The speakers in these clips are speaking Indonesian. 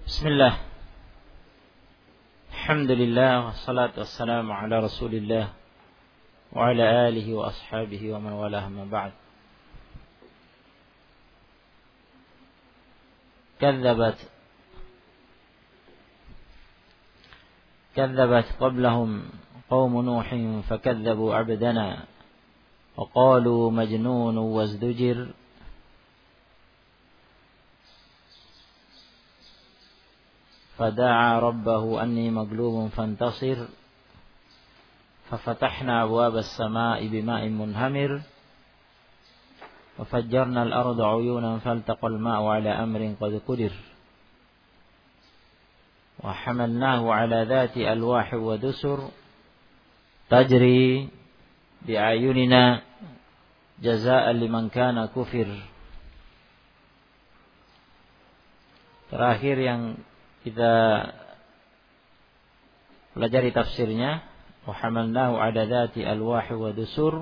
Bismillah. Alhamdulillah wassalatu wassalamu ala Rasulillah wa ala alihi wa ashabihi wa man walah ma ba'd. كذبت قبلهم قوم نوح فكذبوا عبدنا وقالوا مجنون وازدجر فدعا ربه أني مغلوب فانتصر ففتحنا أبواب السماء بماء منهمر وفجرنا الأرض عيونا فالتقى الماء على أمر قد قدر وحملناه على ذات ألواح ودسر تجري بأعيننا جزاء لمن كان كفر. Terakhir yang kita pelajari tafsirnya, wa hamalnahu ala dzati alwahi wa dusur.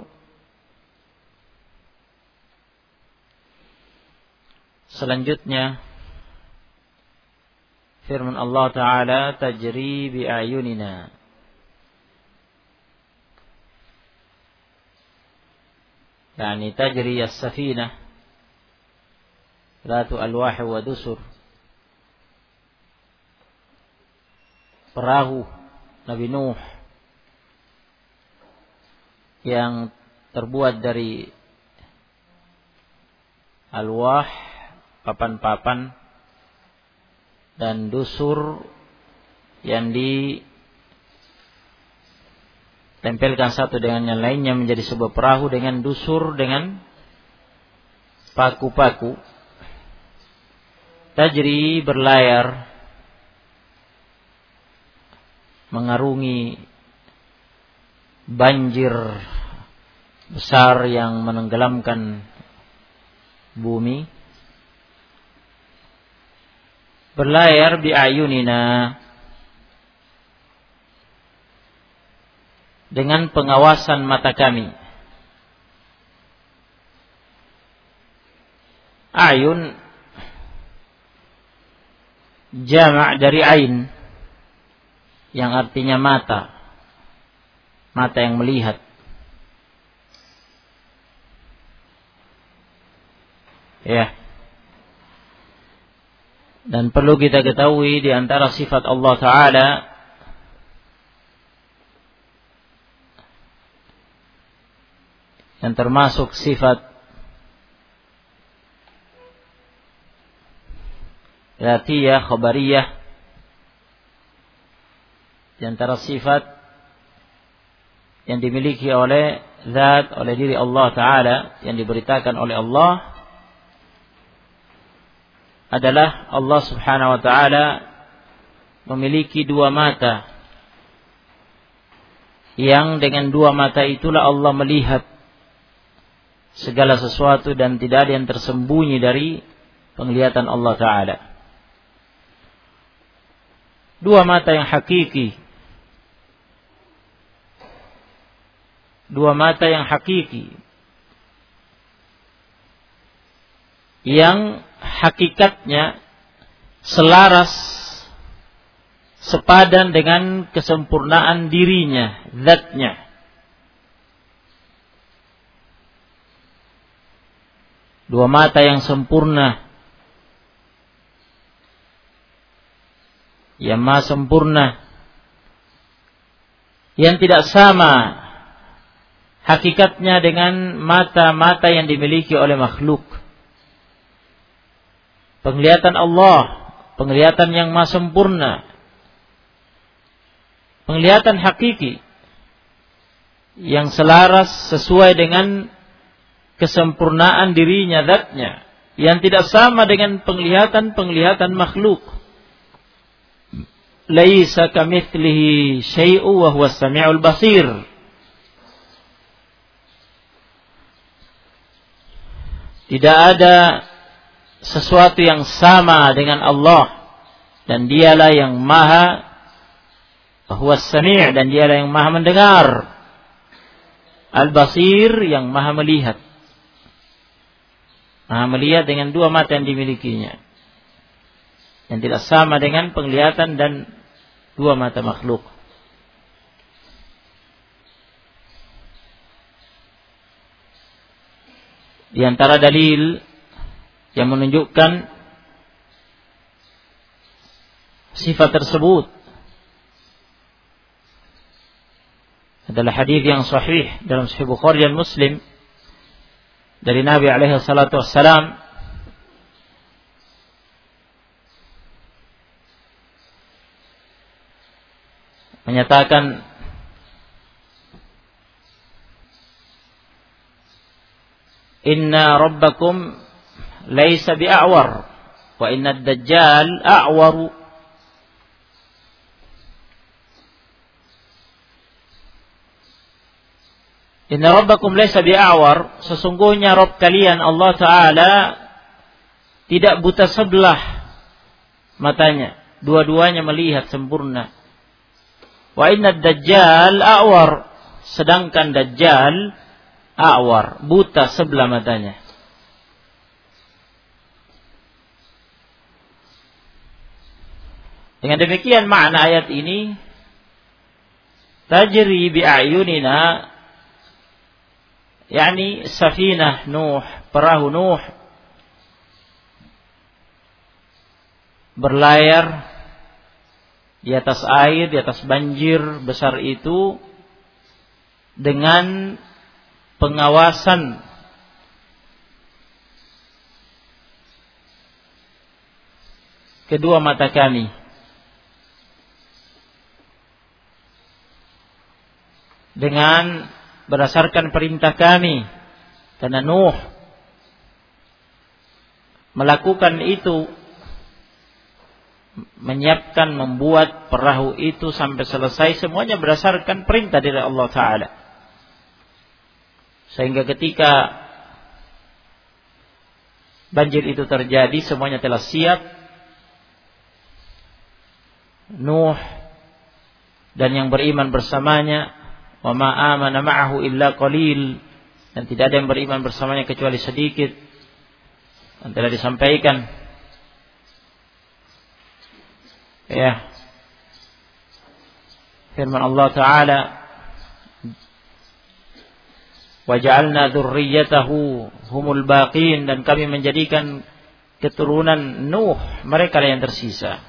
Selanjutnya firman Allah Ta'ala, tajri bi ayunina. Yani tajri as-safinah dzatu alwahi wa dusur. Perahu Nabi Nuh yang terbuat dari alwah, papan-papan, dan dusur yang ditempelkan satu dengan yang lainnya menjadi sebuah perahu dengan dusur, dengan paku-paku. Tajri, berlayar, mengarungi banjir besar yang menenggelamkan bumi. Berlayar bi ayunina, dengan pengawasan mata kami. Ayun jama' dari ain, yang artinya mata, mata yang melihat. Ya. Dan perlu kita ketahui di antara sifat Allah Ta'ala yang termasuk sifat dzatiyah, khabariyah, di antara sifat yang dimiliki oleh zat, oleh diri Allah Ta'ala, yang diberitakan oleh Allah, adalah Allah Subhanahu wa Ta'ala memiliki dua mata, yang dengan dua mata itulah Allah melihat segala sesuatu dan tidak ada yang tersembunyi dari penglihatan Allah Ta'ala. Dua mata yang hakiki, dua mata yang hakiki, yang hakikatnya selaras, sepadan dengan kesempurnaan dirinya, zatnya. Dua mata yang sempurna, yang maha sempurna, yang tidak sama hakikatnya dengan mata-mata yang dimiliki oleh makhluk. Penglihatan Allah, penglihatan yang maha sempurna, penglihatan hakiki yang selaras sesuai dengan kesempurnaan dirinya, zatnya, yang tidak sama dengan penglihatan makhluk. Laisa kamitslihi syai'un wa huwas sami'ul basir. Tidak ada sesuatu yang sama dengan Allah, dan dialah yang maha, huwas sami', dan dialah yang maha mendengar, al-basir, yang maha melihat. Maha melihat dengan dua mata yang dimilikinya. yang tidak sama dengan penglihatan dan dua mata makhluk. Di antara dalil yang menunjukkan sifat tersebut adalah hadis yang sahih dalam Sahih Bukhari dan Muslim dari Nabi alaihi salatu wassalam menyatakan inna rabbakum laisa bi'awar wa inna ad-dajjal a'waru. Inna rabbakum laisa bi'awar, sesungguhnya Rabb kalian Allah Ta'ala tidak buta sebelah matanya, dua-duanya melihat sempurna. Wa inna ad-dajjal a'war, sedangkan Dajjal a'war, buta sebelah matanya. Dengan demikian makna ayat ini, tajri bi'ayunina, yakni safinah Nuh, perahu Nuh berlayar di atas air, di atas banjir besar itu dengan pengawasan kedua mata kami. Dengan berdasarkan perintah kami, karena Nuh melakukan itu, menyiapkan, membuat perahu itu sampai selesai, semuanya berdasarkan perintah dari Allah Ta'ala. Sehingga ketika banjir itu terjadi, semuanya telah siap. Nuh dan yang beriman bersamanya, wa ma amana ma'ahu illa qalil, dan tidak ada yang beriman bersamanya kecuali sedikit. Dan telah disampaikan, ya, firman Allah Ta'ala, wa ja'alna dzurriyyatahu humul baqin, dan kami menjadikan keturunan Nuh mereka yang tersisa.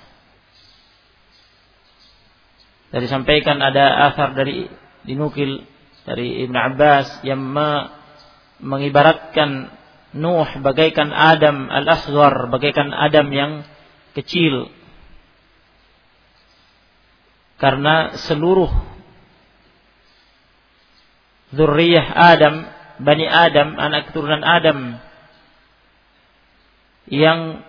Dan disampaikan ada athar dinukil dari Ibn Abbas yang mengibaratkan Nuh bagaikan Adam al-Asghar, bagaikan Adam yang kecil, karena seluruh zurriyah Adam, Bani Adam, anak keturunan Adam yang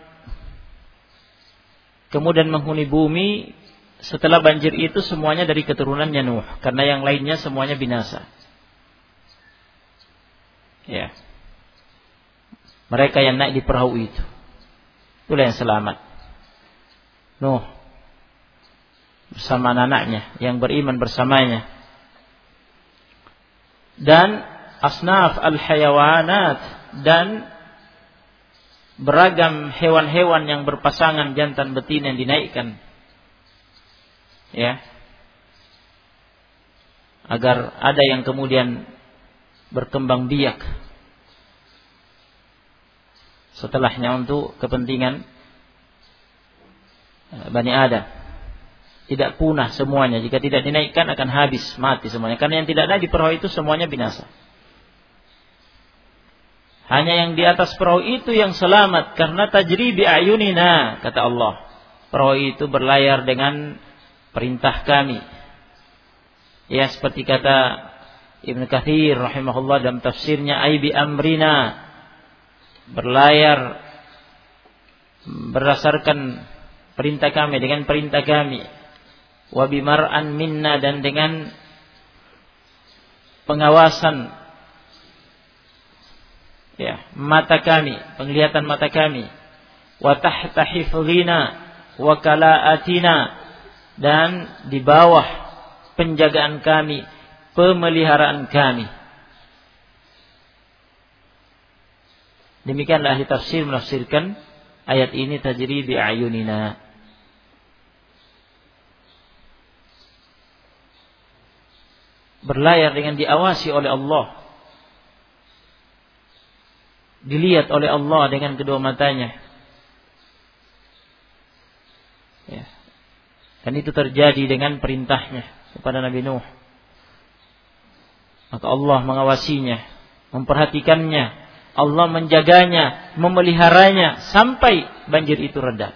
kemudian menghuni bumi setelah banjir itu semuanya dari keturunannya Nuh, karena yang lainnya semuanya binasa. Ya. Mereka yang naik di perahu itu, itulah yang selamat. Nuh bersama anak-anaknya yang beriman bersamanya. Dan asnaf al-hayawanat, dan beragam hewan-hewan yang berpasangan jantan betina yang dinaikkan, ya, agar ada yang kemudian berkembang biak setelahnya untuk kepentingan Bani Adam. Tidak punah semuanya, jika tidak dinaikkan akan habis, mati semuanya, karena yang tidak naik di perahu itu semuanya binasa. Hanya yang di atas perahu itu yang selamat, karena tajri bi ayunina, kata Allah. Perahu itu berlayar dengan perintah kami. Ya, seperti kata Ibn Katsir rahimahullah dalam tafsirnya, ai bi amrina, berlayar berdasarkan perintah kami, dengan perintah kami. Wa bimar'an minna, dan dengan pengawasan, ya, mata kami, penglihatan mata kami. Wa tahta hifdhina wa kala'atina, dan di bawah penjagaan kami, pemeliharaan kami. Demikianlah ahli tafsir menafsirkan ayat ini tajri bi ayunina. Berlayar dengan diawasi oleh Allah. Dilihat oleh Allah dengan kedua matanya. Ya. Dan itu terjadi dengan perintahnya kepada Nabi Nuh. Maka Allah mengawasinya, memperhatikannya, Allah menjaganya, memeliharanya sampai banjir itu reda.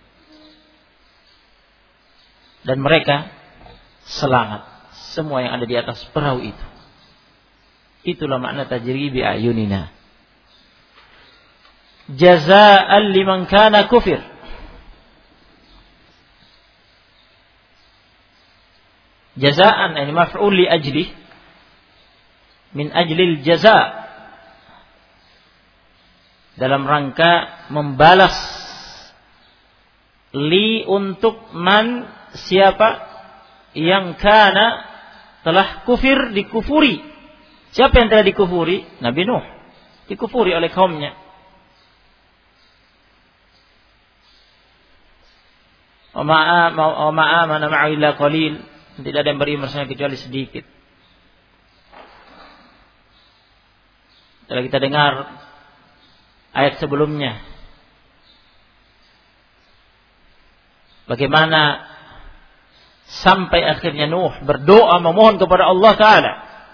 Dan mereka selamat, semua yang ada di atas perahu itu. Itulah makna tajri bi ayunina. Jazaa'an liman kana kufir. Jazaan ini maf'ul li ajli, min ajlil jaza, dalam rangka membalas, li untuk man, siapa yang kana telah kufir, dikufuri. Siapa yang telah dikufuri? Nabi Nuh dikufuri oleh kaumnya. Wa ma'amana ma'a illa qalil. Tidak ada yang beriman kecuali sedikit. Setelah kita dengar ayat sebelumnya, bagaimana sampai akhirnya Nuh berdoa memohon kepada Allah Ta'ala.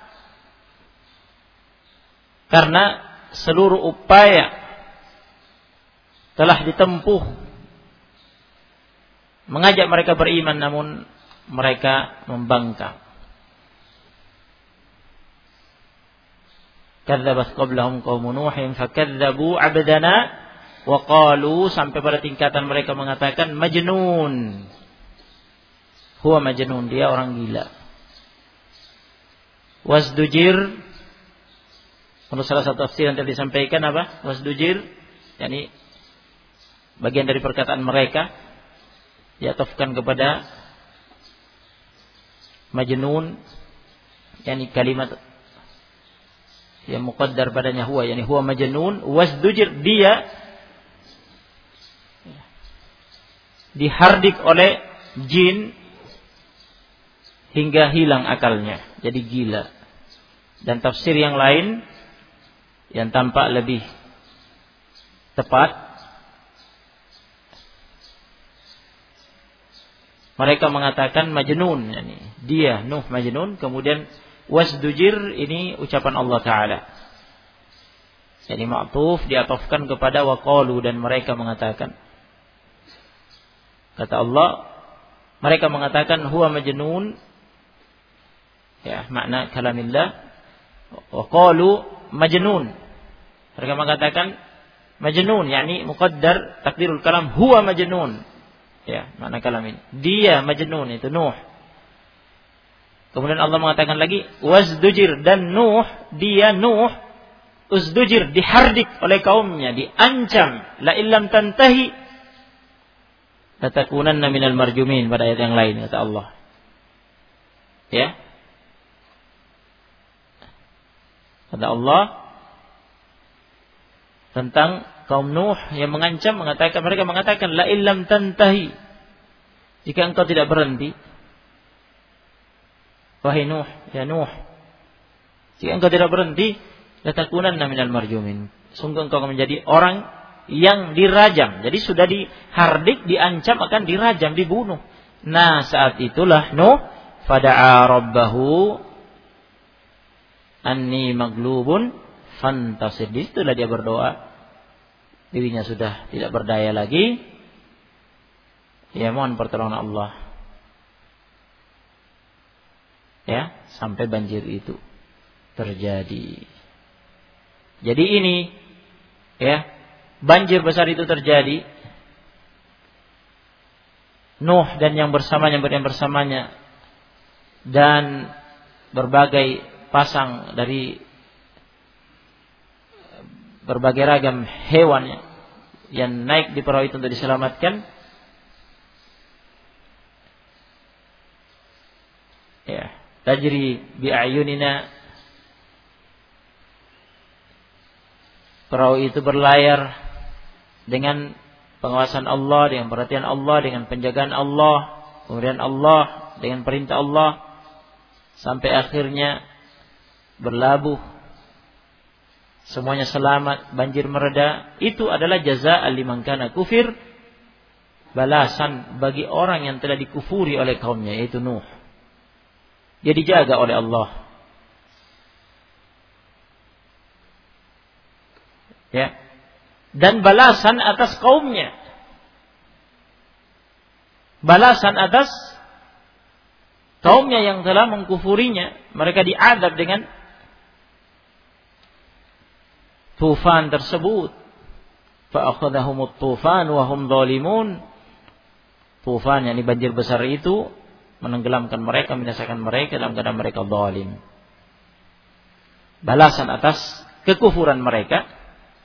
Karena seluruh upaya telah ditempuh mengajak mereka beriman, namun mereka membangkang. Kadzabat qablahum qaum Nuhin fakadzabu 'abdana wa qalu, sampai pada tingkatan mereka mengatakan majnun. Huwa majnun, dia orang gila. Wasdujir, menurut salah satu tafsir yang tadi disampaikan apa? Wasdujir, yakni bagian dari perkataan mereka diatofkan kepada majnun, yakni kalimat yang muqaddar padanya huwa, yakni huwa majnun. Wasdujir, dia dihardik oleh jin hingga hilang akalnya, jadi gila. Dan tafsir yang lain yang tampak lebih tepat, mereka mengatakan majnun, yani dia Nuh majnun. Kemudian wasdujir, ini ucapan Allah Ta'ala, jadi ma'tuf diatofkan kepada waqalu, dan mereka mengatakan, kata Allah, mereka mengatakan huwa majnun, ya makna kalamillah. Waqalu majnun, mereka mengatakan majnun, yakni muqaddar takdirul kalam huwa majnun, ya makna kalam ini, dia majnun, itu Nuh. Kemudian Allah mengatakan lagi wasdujir, dan Nuh, dia Nuh usdujir, dihardik oleh kaumnya, diancam, la illam tantahi latakunanna minal marjumin, pada ayat yang lain kata Allah. Ya. Kata Allah tentang kaum Nuh yang mengancam, mereka mengatakan la illam tantahi, jika engkau tidak berhenti, wahai Nuh, ya Nuh, jika engkau tidak berhenti, latakunanna minal marjumin, sungguh engkau akan menjadi orang yang dirajam. Jadi sudah dihardik, diancam akan dirajam, dibunuh. Nah, saat itulah Nuh fada'a rabbahu anni maglubun fantasir. Disitulah dia berdoa, dirinya sudah tidak berdaya lagi, ya mohon pertolongan Allah, ya sampai banjir itu terjadi. Jadi ini, ya, banjir besar itu terjadi, Nuh dan yang bersamanya dan berbagai pasang dari berbagai ragam hewan yang naik di perahu itu untuk diselamatkan. Ya, tajri bi ayunina, perahu itu berlayar dengan pengawasan Allah, dengan perhatian Allah, dengan penjagaan Allah, kemudian Allah dengan perintah Allah, sampai akhirnya berlabuh, semuanya selamat, banjir mereda. Itu adalah jazaa liman kana kufir, balasan bagi orang yang telah dikufuri oleh kaumnya, yaitu Nuh. Dia dijaga oleh Allah. Ya. Dan balasan atas kaumnya. Balasan atas kaumnya yang telah mengkufurinya. Mereka diadab dengan tufan tersebut. Fa'akhadhahumut tufan wa hum zalimun. Tufan, yakni banjir besar itu menenggelamkan mereka, membinasakan mereka dalam keadaan mereka zalim. Balasan atas kekufuran mereka.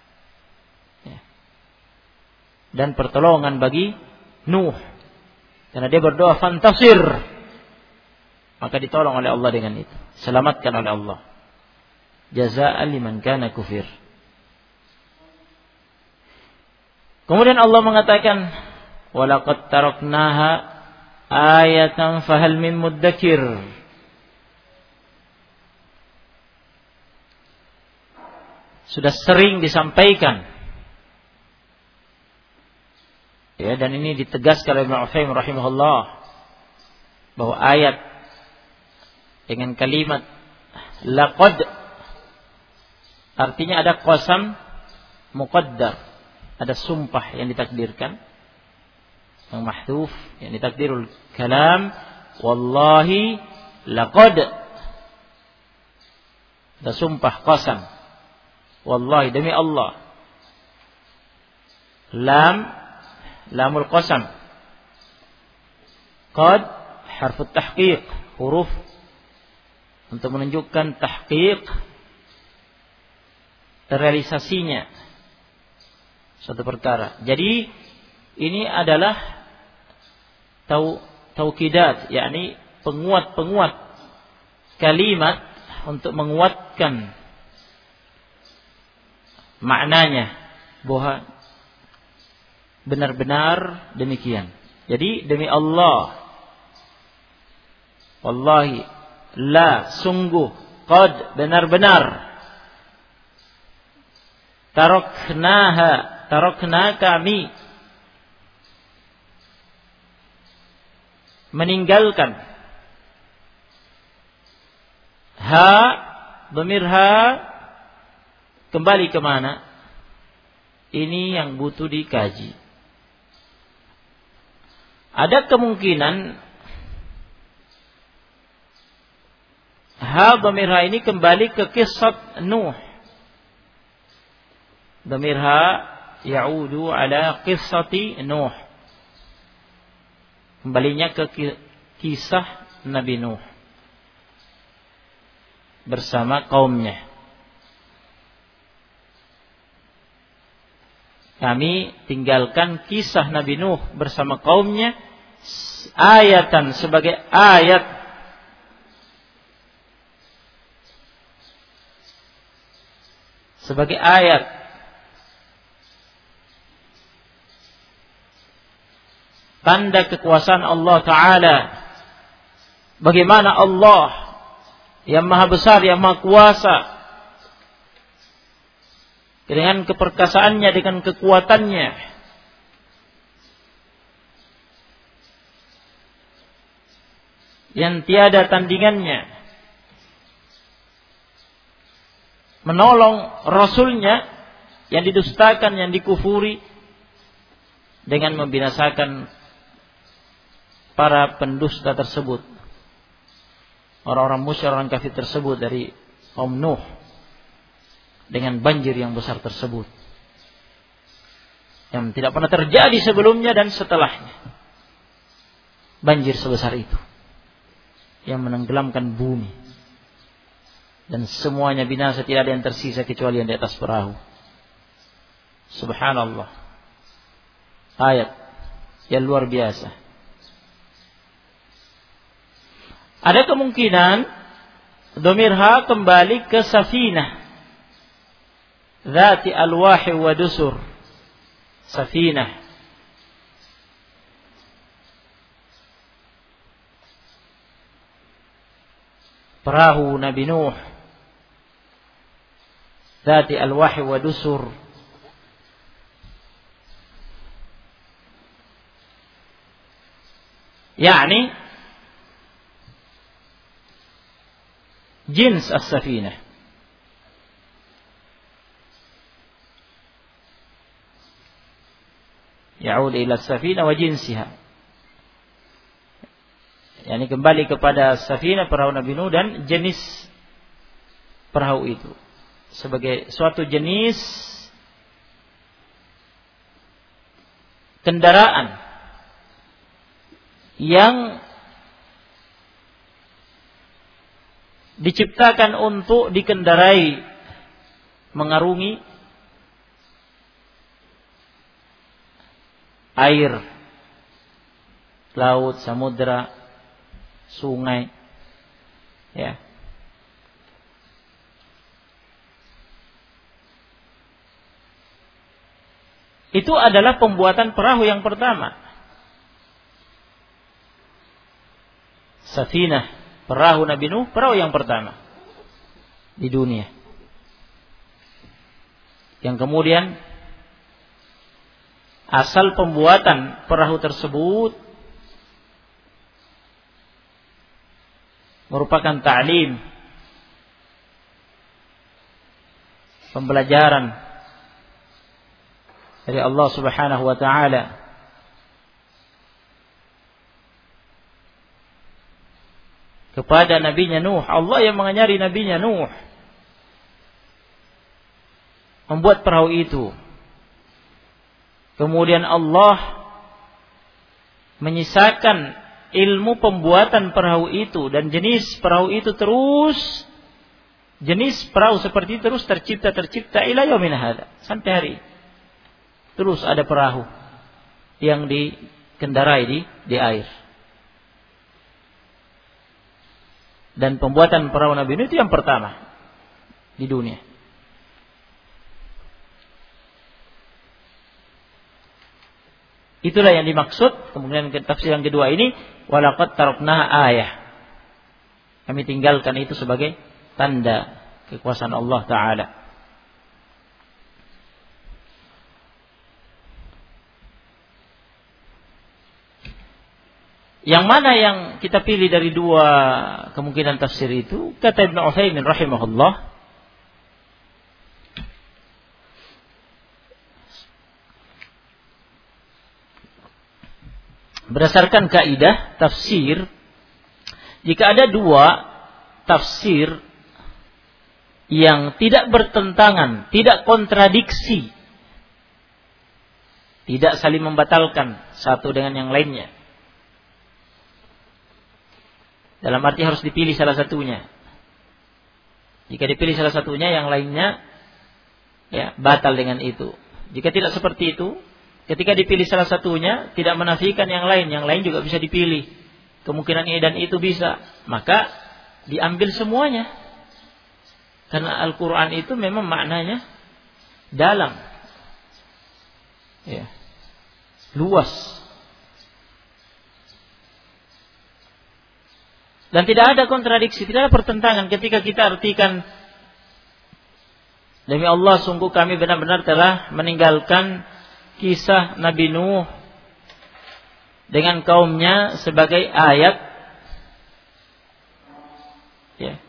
Dan pertolongan bagi Nuh, karena dia berdoa fantasir, maka ditolong oleh Allah dengan itu, selamatkan oleh Allah. Jazaa'an liman kana kufir. Kemudian Allah mengatakan, walaqad taraknaha ayatan fahal min muddakir. Sudah sering disampaikan, ya, dan ini ditegaskan oleh Ibnu Utsaimin rahimahullah, bahwa ayat dengan kalimat laqad artinya ada qasam muqaddar, ada sumpah yang ditakdirkan, yang mahdhuf, yang ditakdirul kalam, wallahi laqad, ada sumpah qasam, wallahi, demi Allah. Lamul qasam. Qad harfu tahqiq, huruf untuk menunjukkan tahqiq, terrealisasinya suatu perkara. Jadi ini adalah taukidat, yakni penguat-penguat kalimat untuk menguatkan maknanya, bahwa benar-benar demikian. Jadi demi Allah, wallahi, la, sungguh, qad, benar-benar, tarakna kami meninggalkan. Dhamir ha kembali kemana? Ini yang butuh dikaji. Ada kemungkinan dhamir ha ini kembali ke kisah Nuh. Dhamir ha ya'udu ala qissati Nuh. Kembalinya ke kisah Nabi Nuh bersama kaumnya. Kami tinggalkan kisah Nabi Nuh bersama kaumnya ayatan, sebagai ayat, sebagai ayat tanda kekuasaan Allah Ta'ala. Bagaimana Allah yang maha besar, yang maha kuasa, dengan keperkasaannya, dengan kekuatannya, yang tiada tandingannya, menolong Rasulnya yang didustakan, yang dikufuri, dengan membinasakan para pendusta tersebut, orang-orang musyrik, orang kafir tersebut dari kaum Nuh, dengan banjir yang besar tersebut, yang tidak pernah terjadi sebelumnya dan setelahnya. Banjir sebesar itu yang menenggelamkan bumi, dan semuanya binasa, tidak ada yang tersisa kecuali yang di atas perahu. Subhanallah. Ayat yang luar biasa. Ada kemungkinan dhamir ha kembali ke safinah, Zati alwahi wa dusur. Safinah, perahu Nabi Nuh, Dzati al-Wahy wa Dusur. Yani jins as-safinah. Ya'ud ila as-safinah wa jinsiha. Yani kembali kepada safinah, perahu Nabi Nuh, dan jenis perahu itu sebagai suatu jenis kendaraan yang diciptakan untuk dikendarai, mengarungi air, laut, samudra, sungai, ya. Itu adalah pembuatan perahu yang pertama. Safinah, perahu Nabi Nuh, perahu yang pertama di dunia. Yang kemudian asal pembuatan perahu tersebut merupakan ta'lim, pembelajaran dari Allah Subhanahu wa taala kepada nabinya Nuh. Allah yang mengajari nabinya Nuh membuat perahu itu. Kemudian Allah menyisakan ilmu pembuatan perahu itu, dan jenis perahu itu jenis perahu seperti itu terus tercipta ila yaumina hadza, sampai hari ini. Terus ada perahu yang dikendarai di air. Dan pembuatan perahu Nabi Nuh itu yang pertama di dunia. Itulah yang dimaksud. Kemudian tafsir yang kedua ini, walaqad taraknaha ayah. Kami tinggalkan itu sebagai tanda kekuasaan Allah Ta'ala. Yang mana yang kita pilih dari dua kemungkinan tafsir itu? Kata Ibnu Utsaimin rahimahullah, berdasarkan kaidah tafsir, jika ada dua tafsir yang tidak bertentangan, tidak kontradiksi, tidak saling membatalkan satu dengan yang lainnya, dalam arti harus dipilih salah satunya. Jika dipilih salah satunya, yang lainnya ya batal dengan itu. Jika tidak seperti itu, ketika dipilih salah satunya tidak menafikan yang lain juga bisa dipilih. Kemungkinan ini dan itu bisa, maka diambil semuanya. Karena Al-Quran itu memang maknanya dalam, ya, luas. Dan tidak ada kontradiksi, tidak ada pertentangan ketika kita artikan, demi Allah sungguh kami benar-benar telah meninggalkan kisah Nabi Nuh dengan kaumnya sebagai ayat, ya.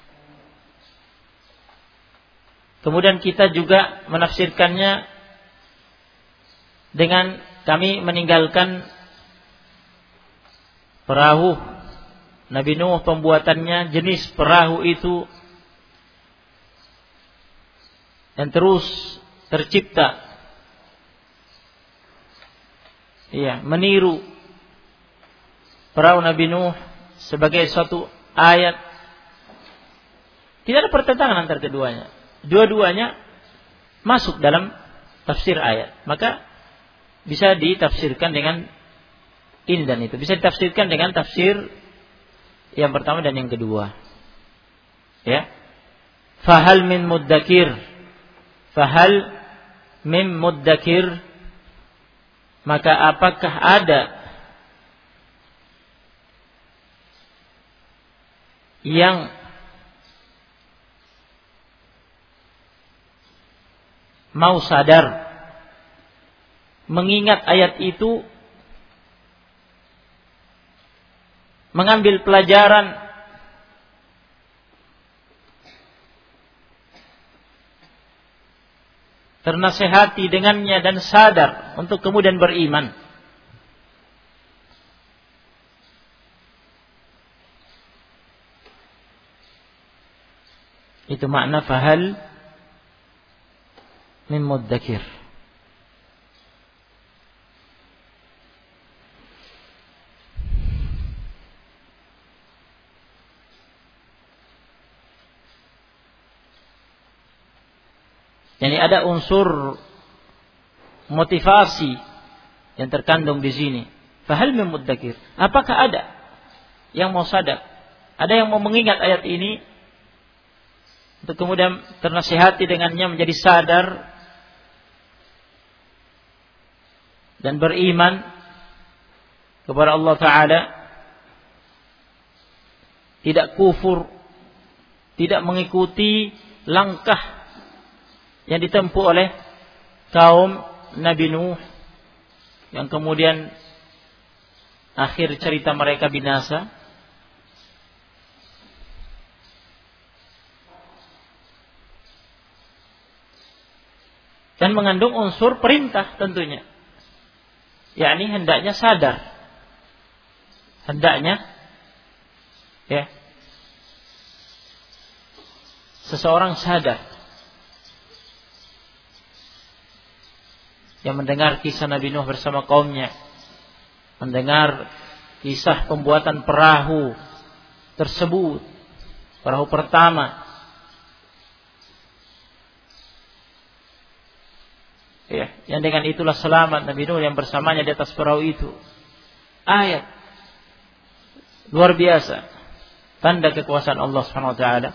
Kemudian kita juga menafsirkannya dengan kami meninggalkan perahu Nabi Nuh, pembuatannya, jenis perahu itu, dan terus tercipta, ya, meniru perahu Nabi Nuh sebagai suatu ayat. Tidak ada pertentangan antara keduanya. Dua-duanya masuk dalam tafsir ayat. Maka bisa ditafsirkan dengan ini dan itu. Bisa ditafsirkan dengan tafsir yang pertama dan yang kedua. Ya. Fahal min muddakir. Fahal min muddakir. Maka apakah ada yang mau sadar, mengingat ayat itu, mengambil pelajaran, ternasihati dengannya dan sadar untuk kemudian beriman. Itu makna fahal min mudzakir. Yani ada unsur motivasi yang terkandung di sini. Fahal min mudzakir. Apakah ada yang mau sadar? Ada yang mau mengingat ayat ini untuk kemudian ternasihati dengannya, menjadi sadar dan beriman kepada Allah Ta'ala, tidak kufur, tidak mengikuti langkah yang ditempuh oleh kaum Nabi Nuh yang kemudian akhir cerita mereka binasa. Dan mengandung unsur perintah tentunya. Yakni hendaknya sadar. Hendaknya seseorang sadar. Yang mendengar kisah Nabi Nuh bersama kaumnya, mendengar kisah pembuatan perahu tersebut, perahu pertama, yang dengan itulah selamat Nabi Nuh yang bersamanya di atas perahu itu. Ayat luar biasa, tanda kekuasaan Allah Subhanahu wa taala,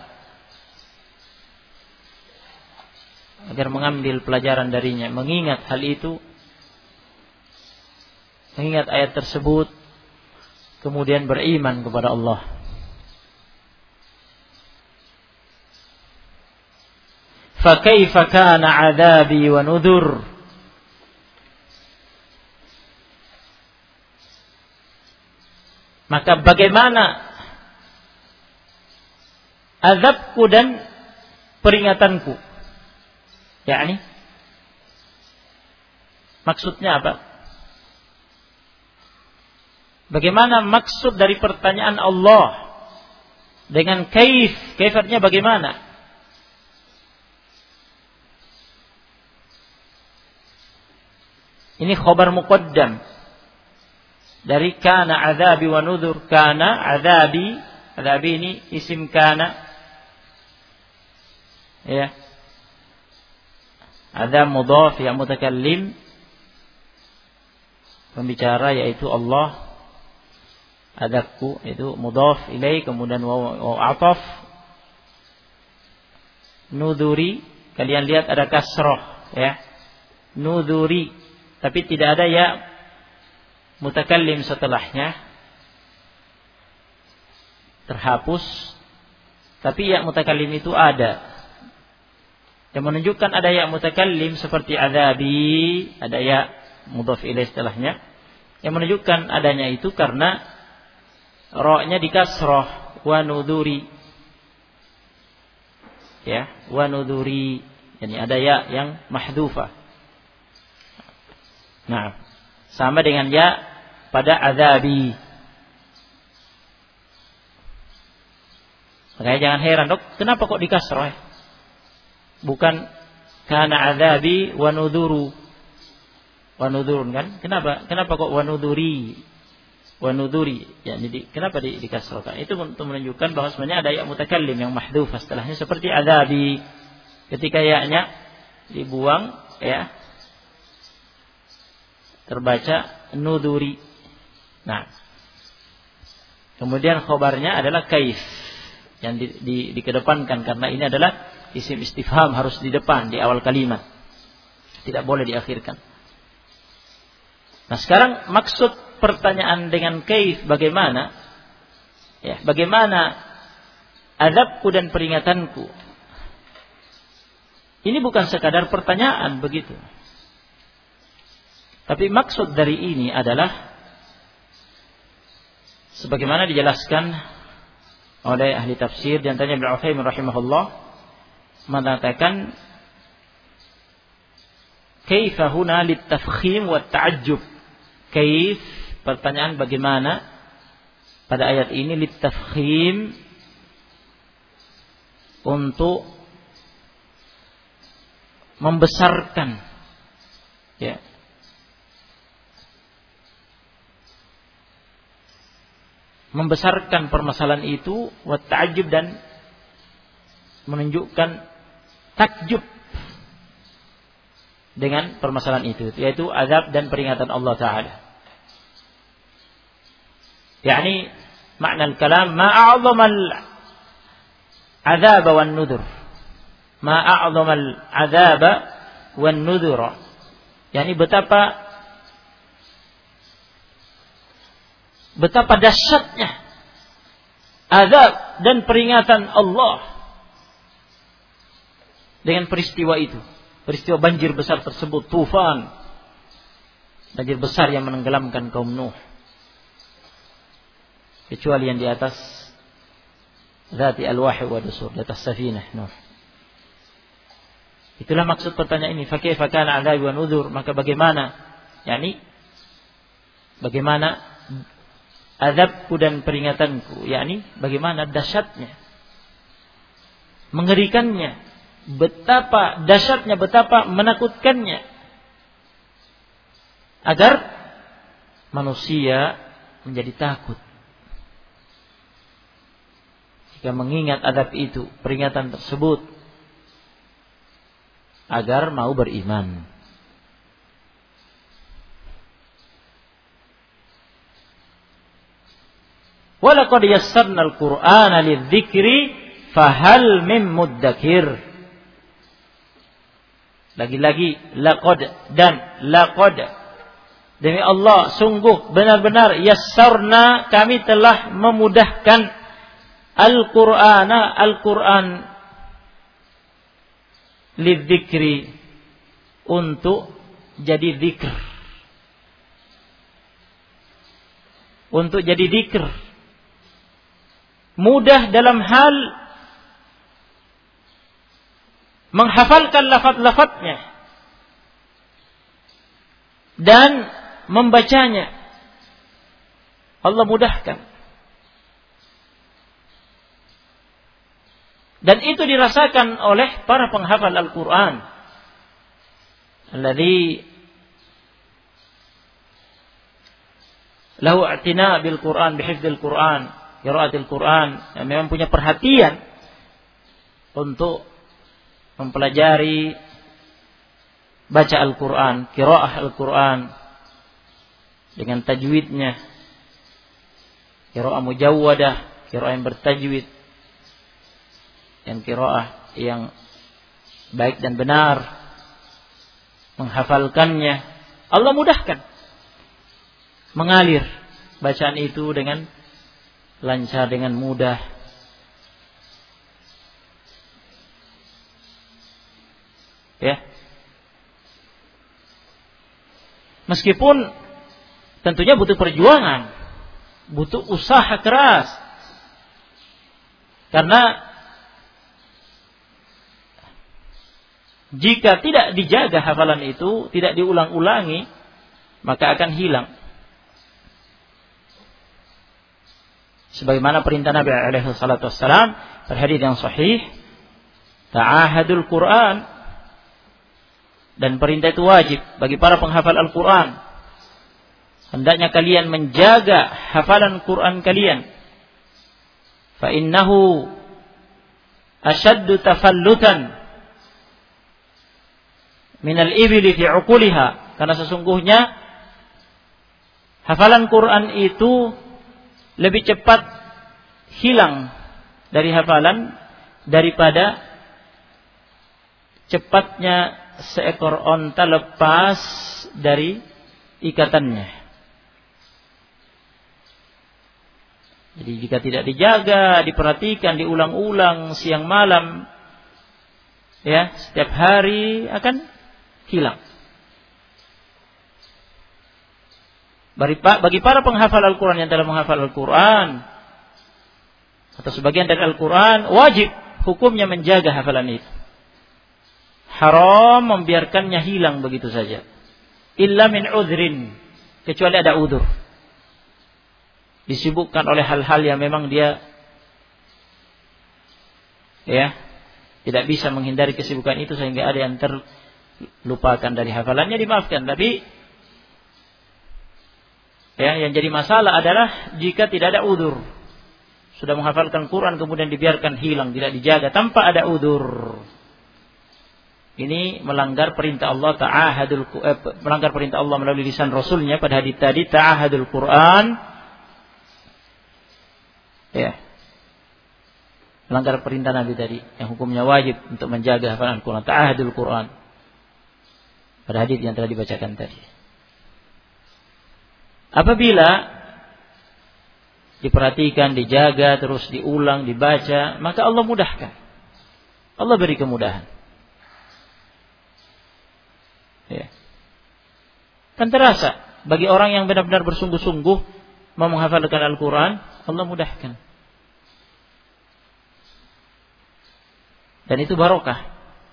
agar mengambil pelajaran darinya, mengingat hal itu, mengingat ayat tersebut, kemudian beriman kepada Allah. فَكَيْفَ كَانَ عَذَابِي وَنُذُرْ. Maka bagaimana azabku dan peringatanku? Yakni maksudnya apa? Bagaimana maksud dari pertanyaan Allah dengan kaif? Kaif artinya bagaimana? Ini khabar muqaddam dari kana azabi wa nudhur. Kana azabi, azabi ini isim kana, ya. Azab mudhaf yang mutakallim, pembicara yaitu Allah. Azabku itu mudhaf ilaih, kemudian waw ataf. Nudhuri, kalian lihat ada kasrah, ya. Nudhuri, tapi tidak ada ya mutakallim setelahnya, terhapus. Tapi ya mutakallim itu ada, yang menunjukkan ada ya mutakallim seperti azabi, ada ya mudhaf ilaih setelahnya, yang menunjukkan adanya itu karena ra-nya dikasrah, wa nudhuri, ya, wa nudhuri, yani ada ya yang mahdhufah. Nah, sama dengan ya pada azabi. Makanya jangan heran, dok, kenapa kok dikasrah? Bukan kana azabi wa nudhuru. Wa nudhurun kan? Kenapa kok wa nudhuri? Wa nudhuri. Ya, jadi kenapa dikasrahkan? Itu untuk menunjukkan bahwa sebenarnya ada ya mutakallim yang mahdhuf setelahnya seperti azabi. Ketika ya-nya dibuang, ya, terbaca nudhuri. Nah, kemudian khobarnya adalah kaif yang dikedepankan karena ini adalah isim istifham, harus di depan, di awal kalimat, tidak boleh diakhirkan. Nah, sekarang maksud pertanyaan dengan kaif bagaimana? Ya, bagaimana azabku dan peringatanku? Ini bukan sekadar pertanyaan begitu. Tapi maksud dari ini adalah sebagaimana dijelaskan oleh ahli tafsir di antaranya Ibnu Utsaimin rahimahullah mengatakan kaifa huna litafkhim wa ta'ajjub. Kaif, pertanyaan bagaimana pada ayat ini litafkhim, untuk membesarkan, ya, membesarkan permasalahan itu, wa ta'ajjub, dan menunjukkan takjub dengan permasalahan itu, yaitu azab dan peringatan Allah Ta'ala. Yani makna al-kalam ma'a'zamal azab wan nudur, ma'a'zamal azab wan nudur, yani betapa dahsyatnya azab dan peringatan Allah dengan peristiwa itu, peristiwa banjir besar tersebut, tufan, banjir besar yang menenggelamkan kaum Nuh, kecuali yang di atas zati al-wahi wa dusur, di atas safinah Nuh. Itulah maksud pertanyaan ini, fa kaifa kana adzabi wa nuzur, maka bagaimana, yakni bagaimana azabku dan peringatanku, yakni bagaimana dahsyatnya, mengerikannya, betapa dahsyatnya, betapa menakutkannya, agar manusia menjadi takut jika mengingat azab itu, peringatan tersebut, agar mau beriman. Walaqad yassarna al-Qur'ana lidz-dzikri fahal mim muddakir. Lagi-lagi laqad dan laqad, demi Allah sungguh benar-benar yassarna, kami telah memudahkan al-Qur'ana, Al-Qur'an, lidzikri, untuk jadi zikr, untuk jadi zikr, mudah dalam hal menghafalkan lafaz-lafaznya dan membacanya. Allah mudahkan. Dan itu dirasakan oleh para penghafal Al-Quran, alladzi lahu i'tina bil Quran, bihifdzil Quran, qiraatil Quran, yang memang punya perhatian untuk mempelajari baca Al-Quran, qiraah Al-Quran dengan tajwidnya, qiraah mujawwadah, qiraah yang bertajwid, yang qiraah yang baik dan benar, menghafalkannya. Allah mudahkan, mengalir bacaan itu dengan lancar, dengan mudah. Ya. Meskipun tentunya butuh perjuangan, butuh usaha keras. Karena jika tidak dijaga hafalan itu, tidak diulang-ulangi, maka akan hilang. Sebagaimana perintah Nabi alaihi salatu wassalam berhadis yang sahih, ta'ahadul Quran, dan perintah itu wajib bagi para penghafal Al-Quran. Hendaknya kalian menjaga hafalan Quran kalian. Fa innahu ashaddu tafallutan minal ibli fi uquliha, karena sesungguhnya hafalan Quran itu lebih cepat hilang dari hafalan daripada cepatnya seekor onta lepas dari ikatannya. Jadi jika tidak dijaga, diperhatikan, diulang-ulang siang malam, ya, setiap hari akan hilang. Bagi para penghafal Al-Quran yang telah menghafal Al-Quran atau sebagian dari Al-Quran, wajib hukumnya menjaga hafalan itu. Haram membiarkannya hilang begitu saja. Illa min udhrin, kecuali ada udzur. Disibukkan oleh hal-hal yang memang dia tidak bisa menghindari kesibukan itu sehingga ada yang terlupakan dari hafalannya, dimaafkan. Tapi yang jadi masalah adalah jika tidak ada udzur. Sudah menghafalkan Quran kemudian dibiarkan hilang, tidak dijaga tanpa ada udzur. Ini melanggar perintah Allah melanggar perintah Allah melalui lisan Rasulnya pada hadits tadi, ta'ahadul Quran. Melanggar perintah Nabi tadi yang hukumnya wajib untuk menjaga hafalan Quran, ta'ahadul Quran. Pada hadits yang telah dibacakan tadi. Apabila diperhatikan, dijaga, terus diulang, dibaca, maka Allah mudahkan. Allah beri kemudahan. Kan terasa bagi orang yang benar-benar bersungguh-sungguh mau menghafalkan Al-Quran, Allah mudahkan. Dan itu barokah.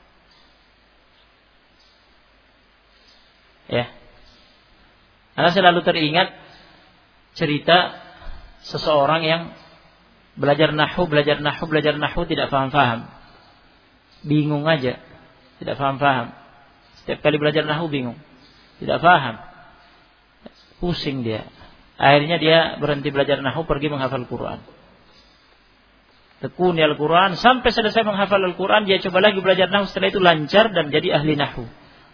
Karena selalu teringat cerita seseorang yang belajar nahwu tidak paham-paham. Bingung aja, tidak paham-paham. Setiap kali belajar nahwu bingung, tidak paham. Pusing dia. Akhirnya dia berhenti belajar nahwu, pergi menghafal Quran. Tekuni Al-Quran sampai selesai menghafal Al-Quran, dia coba lagi belajar nahwu, setelah itu lancar dan jadi ahli nahwu.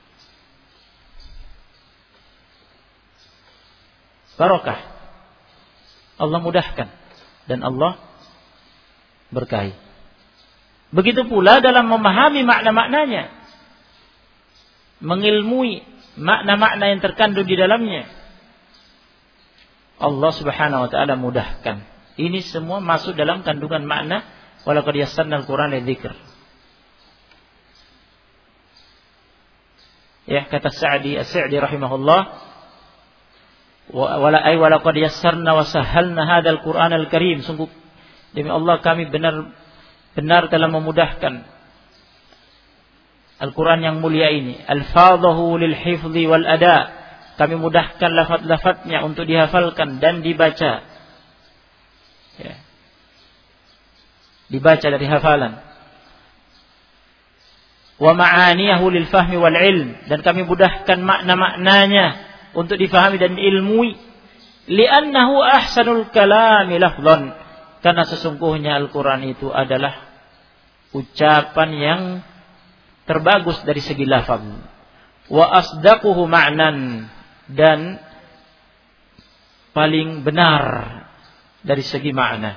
Barokah. Allah mudahkan dan Allah berkahi. Begitu pula dalam memahami makna-maknanya, mengilmui makna-makna yang terkandung di dalamnya, Allah Subhanahu wa taala mudahkan. Ini semua masuk dalam kandungan makna walaqad yassarnal Qur'ana lidzikr. Kata As-Sa'di rahimahullah, walaqad yassarna wa sahhalna hadzal Qur'anal Karim. Sungguh demi Allah kami benar telah memudahkan Al-Quran yang mulia ini. Alfadhahu lil hifdhi wal ada. Kami mudahkan lafaz-lafaznya untuk dihafalkan dan dibaca. Dibaca dari hafalan. Wa ma'aniyahu lil fahmi wal ilm. Dan kami mudahkan makna-maknanya untuk difahami dan diilmui. Li'annahu ahsanul kalami lafdhan. Karena sesungguhnya Al-Quran itu adalah ucapan yang terbagus dari segi lafaz. Wa asdaquhu ma'nan. Dan paling benar dari segi makna.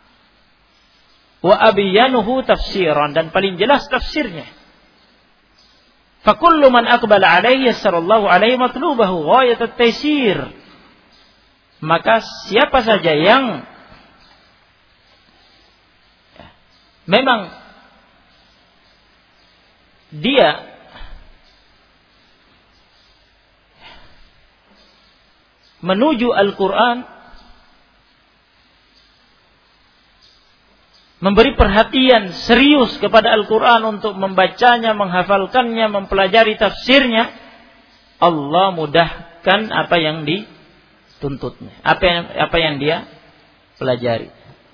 Wa abyanuhu tafsiran. Dan paling jelas tafsirnya. Fakullu man aqbala alaihi yassarallahu alaihi matlubahu ghayat at-taysir. Maka siapa saja yang memang dia menuju Al-Quran, memberi perhatian serius kepada Al-Quran untuk membacanya, menghafalkannya, mempelajari tafsirnya, Allah mudahkan apa yang dituntutnya, apa yang dia pelajari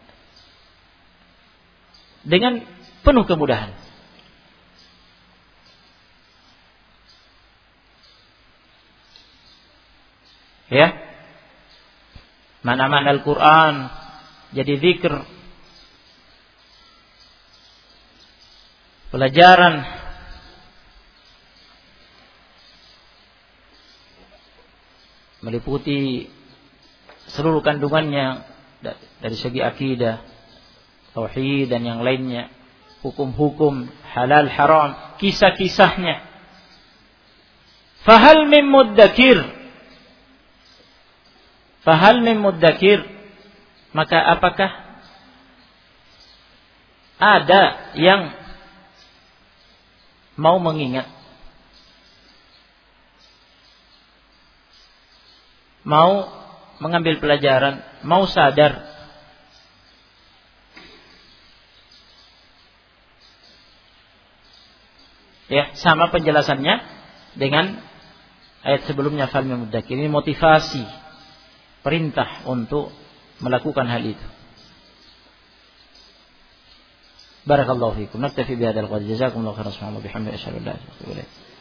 dengan penuh kemudahan. Mana-mana Al-Quran jadi zikr, pelajaran, meliputi seluruh kandungannya dari segi akidah, tauhid dan yang lainnya, hukum-hukum halal haram, kisah-kisahnya. Fahal min muddakir, maka apakah ada yang mau mengingat, mau mengambil pelajaran, mau sadar. Ya, sama penjelasannya dengan ayat sebelumnya fal mudakkir. Ini motivasi, perintah untuk melakukan hal itu. Barakallahu fiikum. Naktafi bihadzal qadar. Jazakumullahu khairan. Subhanallah bihamdihi asyhadu an la ilaha illa anta